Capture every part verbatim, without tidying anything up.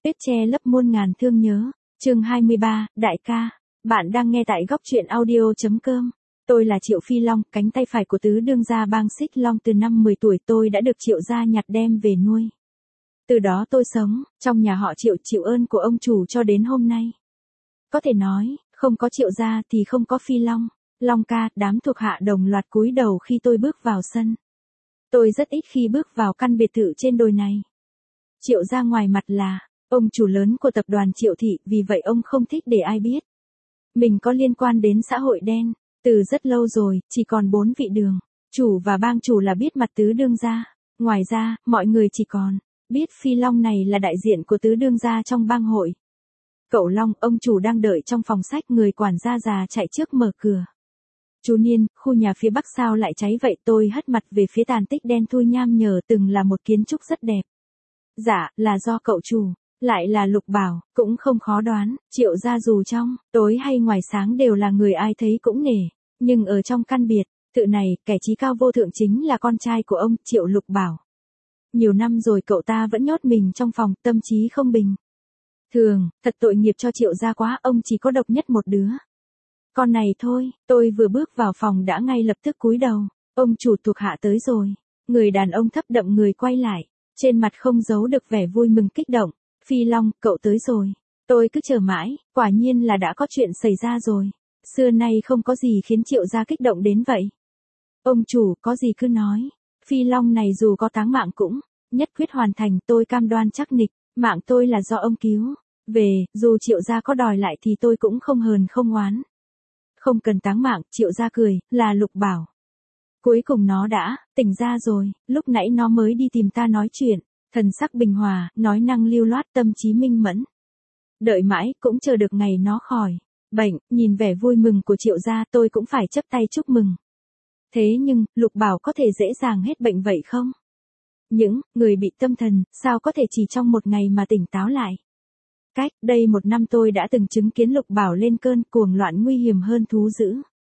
Tuyết che lấp muôn ngàn thương nhớ. Chương hai mươi ba, đại ca. Bạn đang nghe tại góc truyện audio chấm com. Tôi là Triệu Phi Long, cánh tay phải của tứ đương gia bang Xích Long. Từ năm mười tuổi tôi đã được Triệu gia nhặt đem về nuôi. Từ đó tôi sống trong nhà họ Triệu, chịu ơn của ông chủ cho đến hôm nay. Có thể nói, không có Triệu gia thì không có Phi Long. Long ca, đám thuộc hạ đồng loạt cúi đầu khi tôi bước vào sân. Tôi rất ít khi bước vào căn biệt thự trên đồi này. Triệu gia ngoài mặt là ông chủ lớn của tập đoàn Triệu thị, vì vậy ông không thích để ai biết mình có liên quan đến xã hội đen. Từ rất lâu rồi, chỉ còn bốn vị đường chủ và bang chủ là biết mặt tứ đương gia. Ngoài ra, mọi người chỉ còn biết Phi Long này là đại diện của tứ đương gia trong bang hội. Cậu Long, ông chủ đang đợi trong phòng sách, người quản gia già chạy trước mở cửa. Chú Niên, khu nhà phía bắc sao lại cháy vậy? Tôi hất mặt về phía tàn tích đen thui nham nhở từng là một kiến trúc rất đẹp. Dạ, là do cậu chủ, lại là Lục Bảo, cũng không khó đoán. Triệu gia dù trong tối hay ngoài sáng đều là người ai thấy cũng nể. Nhưng ở trong căn biệt thự này, kẻ chí cao vô thượng chính là con trai của ông, Triệu Lục Bảo. Nhiều năm rồi cậu ta vẫn nhốt mình trong phòng, tâm trí không bình thường, thật tội nghiệp cho Triệu gia quá, ông chỉ có độc nhất một đứa con này thôi. Tôi vừa bước vào phòng đã ngay lập tức cúi đầu. Ông chủ thuộc hạ tới rồi. Người đàn ông thấp đậm người quay lại, trên mặt không giấu được vẻ vui mừng kích động. Phi Long, cậu tới rồi. Tôi cứ chờ mãi, quả nhiên là đã có chuyện xảy ra rồi. Xưa nay không có gì khiến Triệu gia kích động đến vậy. Ông chủ, có gì cứ nói. Phi Long này dù có táng mạng cũng nhất quyết hoàn thành, tôi cam đoan chắc nịch. Mạng tôi là do ông cứu về, dù Triệu gia có đòi lại thì tôi cũng không hờn không oán. Không cần táng mạng. Triệu gia cười, là Lục Bảo. Cuối cùng nó đã tỉnh ra rồi, lúc nãy nó mới đi tìm ta nói chuyện, thần sắc bình hòa, nói năng lưu loát, tâm trí minh mẫn. Đợi mãi, cũng chờ được ngày nó khỏi bệnh. Nhìn vẻ vui mừng của Triệu gia, tôi cũng phải chấp tay chúc mừng. Thế nhưng, Lục Bảo có thể dễ dàng hết bệnh vậy không? Những người bị tâm thần, sao có thể chỉ trong một ngày mà tỉnh táo lại? Cách đây một năm tôi đã từng chứng kiến Lục Bảo lên cơn cuồng loạn nguy hiểm hơn thú dữ.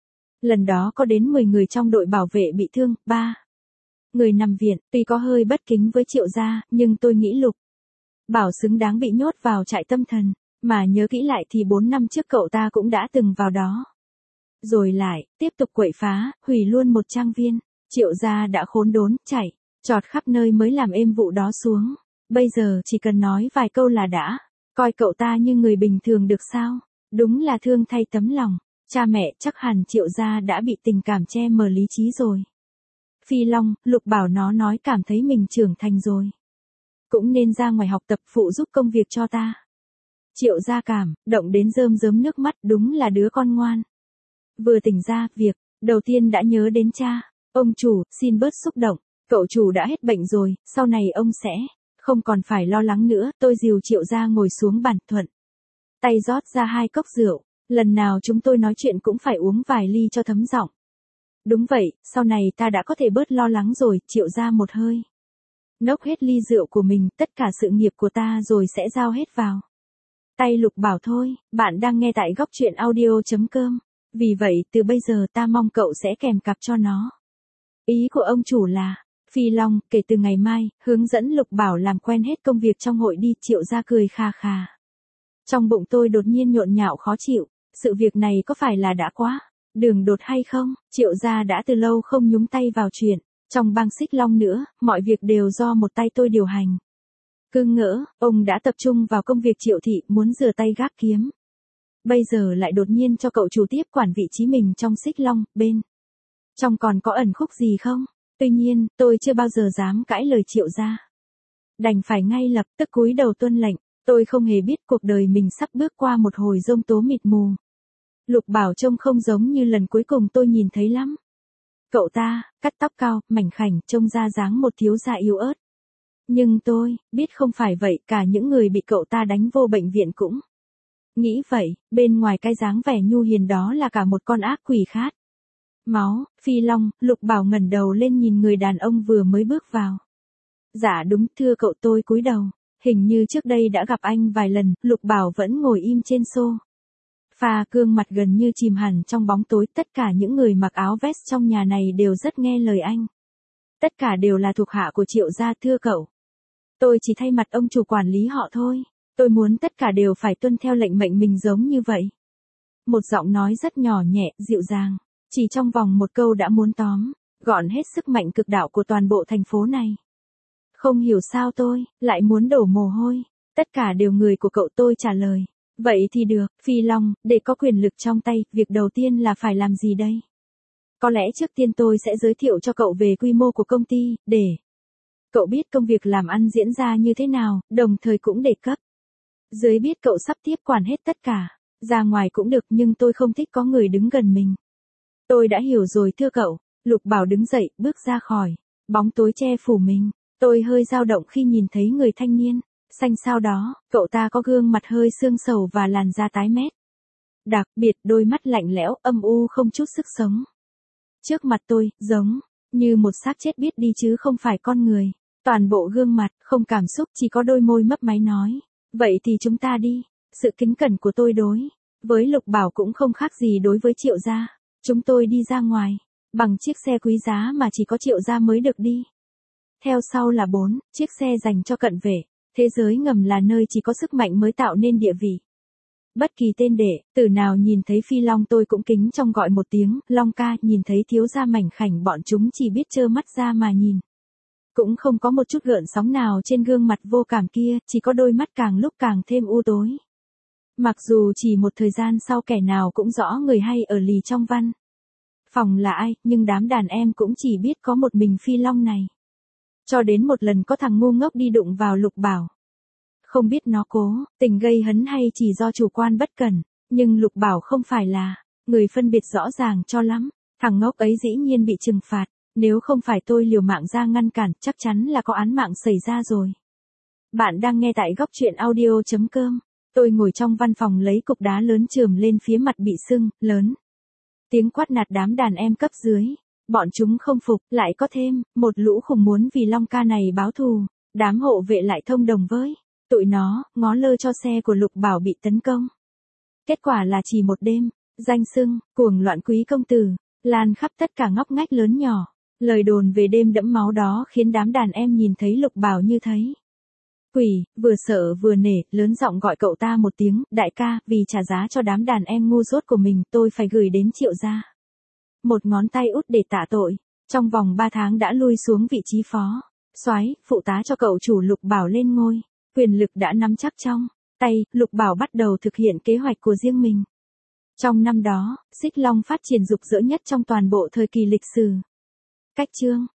Lần đó có đến mười người trong đội bảo vệ bị thương, ba người nằm viện. Tuy có hơi bất kính với Triệu gia, nhưng tôi nghĩ Lục Bảo xứng đáng bị nhốt vào trại tâm thần. Mà nhớ kỹ lại thì bốn năm trước cậu ta cũng đã từng vào đó. Rồi lại, tiếp tục quậy phá, hủy luôn một trang viên. Triệu gia đã khốn đốn, chạy trọt khắp nơi mới làm êm vụ đó xuống. Bây giờ chỉ cần nói vài câu là đã coi cậu ta như người bình thường được sao? Đúng là thương thay tấm lòng. Cha mẹ, chắc hẳn Triệu gia đã bị tình cảm che mờ lý trí rồi. Phi Long, Lục Bảo nó nói cảm thấy mình trưởng thành rồi, cũng nên ra ngoài học tập phụ giúp công việc cho ta. Triệu gia cảm động đến rơm rớm nước mắt, đúng là đứa con ngoan. Vừa tỉnh ra, việc đầu tiên đã nhớ đến cha. Ông chủ, xin bớt xúc động, cậu chủ đã hết bệnh rồi, sau này ông sẽ không còn phải lo lắng nữa. Tôi dìu Triệu gia ngồi xuống bàn, thuận tay rót ra hai cốc rượu. Lần nào chúng tôi nói chuyện cũng phải uống vài ly cho thấm giọng. Đúng vậy, sau này ta đã có thể bớt lo lắng rồi. Triệu gia một hơi nốc hết ly rượu của mình, tất cả sự nghiệp của ta rồi sẽ giao hết vào tay Lục Bảo thôi. Bạn đang nghe tại góc truyện audio chấm com. Vì vậy, từ bây giờ ta mong cậu sẽ kèm cặp cho nó. Ý của ông chủ là, Phi Long, kể từ ngày mai, hướng dẫn Lục Bảo làm quen hết công việc trong hội đi. Triệu gia cười kha kha. Trong bụng tôi đột nhiên nhộn nhạo khó chịu. Sự việc này có phải là đã quá đường đột hay không? Triệu gia đã từ lâu không nhúng tay vào chuyện trong bang Xích Long nữa, mọi việc đều do một tay tôi điều hành. Cứ ngỡ, ông đã tập trung vào công việc Triệu thị, muốn rửa tay gác kiếm. Bây giờ lại đột nhiên cho cậu chủ tiếp quản vị trí mình trong Xích Long, bên trong còn có ẩn khúc gì không? Tuy nhiên, tôi chưa bao giờ dám cãi lời Triệu gia. Đành phải ngay lập tức cúi đầu tuân lệnh. Tôi không hề biết cuộc đời mình sắp bước qua một hồi giông tố mịt mù. Lục Bảo trông không giống như lần cuối cùng tôi nhìn thấy lắm. Cậu ta, cắt tóc cao, mảnh khảnh, trông ra dáng một thiếu gia yếu ớt. Nhưng tôi biết không phải vậy, cả những người bị cậu ta đánh vô bệnh viện cũng nghĩ vậy. Bên ngoài cái dáng vẻ nhu hiền đó là cả một con ác quỷ khát máu. Phi Long, Lục Bảo ngẩng đầu lên nhìn người đàn ông vừa mới bước vào. Dạ đúng, thưa cậu. Tôi cúi đầu. Hình như trước đây đã gặp anh vài lần. Lục Bảo vẫn ngồi im trên xô pha, gương mặt gần như chìm hẳn trong bóng tối. Tất cả những người mặc áo vest trong nhà này đều rất nghe lời anh. Tất cả đều là thuộc hạ của Triệu gia. Thưa cậu, tôi chỉ thay mặt ông chủ quản lý họ thôi. Tôi muốn tất cả đều phải tuân theo lệnh mệnh mình giống như vậy. Một giọng nói rất nhỏ nhẹ, dịu dàng, chỉ trong vòng một câu đã muốn tóm gọn hết sức mạnh cực đạo của toàn bộ thành phố này. Không hiểu sao tôi lại muốn đổ mồ hôi. Tất cả đều người của cậu, tôi trả lời. Vậy thì được, Phi Long, để có quyền lực trong tay, việc đầu tiên là phải làm gì đây? Có lẽ trước tiên tôi sẽ giới thiệu cho cậu về quy mô của công ty, để cậu biết công việc làm ăn diễn ra như thế nào, đồng thời cũng đề cấp dưới biết cậu sắp tiếp quản hết tất cả. Ra ngoài cũng được, nhưng tôi không thích có người đứng gần mình. Tôi đã hiểu rồi thưa cậu. Lục Bảo đứng dậy, bước ra khỏi bóng tối che phủ mình. Tôi hơi dao động khi nhìn thấy người thanh niên xanh xao đó, cậu ta có gương mặt hơi sương sầu và làn da tái mét. Đặc biệt đôi mắt lạnh lẽo, âm u không chút sức sống. Trước mặt tôi, giống như một xác chết biết đi chứ không phải con người. Toàn bộ gương mặt, không cảm xúc, chỉ có đôi môi mấp máy nói. Vậy thì chúng ta đi. Sự kính cẩn của tôi đối với Lục Bảo cũng không khác gì đối với Triệu gia. Chúng tôi đi ra ngoài bằng chiếc xe quý giá mà chỉ có Triệu gia mới được đi. Theo sau là bốn chiếc xe dành cho cận vệ. Thế giới ngầm là nơi chỉ có sức mạnh mới tạo nên địa vị. Bất kỳ tên đệ tử nào nhìn thấy Phi Long tôi cũng kính trong gọi một tiếng, Long ca. Nhìn thấy thiếu gia mảnh khảnh, bọn chúng chỉ biết trơ mắt ra mà nhìn. Cũng không có một chút gợn sóng nào trên gương mặt vô cảm kia, chỉ có đôi mắt càng lúc càng thêm u tối. Mặc dù chỉ một thời gian sau kẻ nào cũng rõ người hay ở lì trong văn phòng là ai, nhưng đám đàn em cũng chỉ biết có một mình Phi Long này. Cho đến một lần có thằng ngu ngốc đi đụng vào Lục Bảo. Không biết nó cố tình gây hấn hay chỉ do chủ quan bất cẩn, nhưng Lục Bảo không phải là người phân biệt rõ ràng cho lắm. Thằng ngốc ấy dĩ nhiên bị trừng phạt, nếu không phải tôi liều mạng ra ngăn cản, chắc chắn là có án mạng xảy ra rồi. Bạn đang nghe tại góc truyện audio chấm com. Tôi ngồi trong văn phòng lấy cục đá lớn chườm lên phía mặt bị sưng, lớn. Tiếng quát nạt đám đàn em cấp dưới. Bọn chúng không phục, lại có thêm một lũ khùng muốn vì Long ca này báo thù. Đám hộ vệ lại thông đồng với tụi nó, ngó lơ cho xe của Lục Bảo bị tấn công. Kết quả là chỉ một đêm, danh xưng cuồng loạn quý công tử lan khắp tất cả ngóc ngách lớn nhỏ. Lời đồn về đêm đẫm máu đó khiến đám đàn em nhìn thấy Lục Bảo như thấy quỷ, vừa sợ vừa nể, lớn giọng gọi cậu ta một tiếng, đại ca. Vì trả giá cho đám đàn em ngu dốt của mình, tôi phải gửi đến Triệu gia một ngón tay út để tạ tội. Trong vòng ba tháng đã lui xuống vị trí phó soái, phụ tá cho cậu chủ Lục Bảo lên ngôi. Quyền lực đã nắm chắc trong tay, Lục Bảo bắt đầu thực hiện kế hoạch của riêng mình. Trong năm đó, Xích Long phát triển rục rỡ nhất trong toàn bộ thời kỳ lịch sử. Cách chương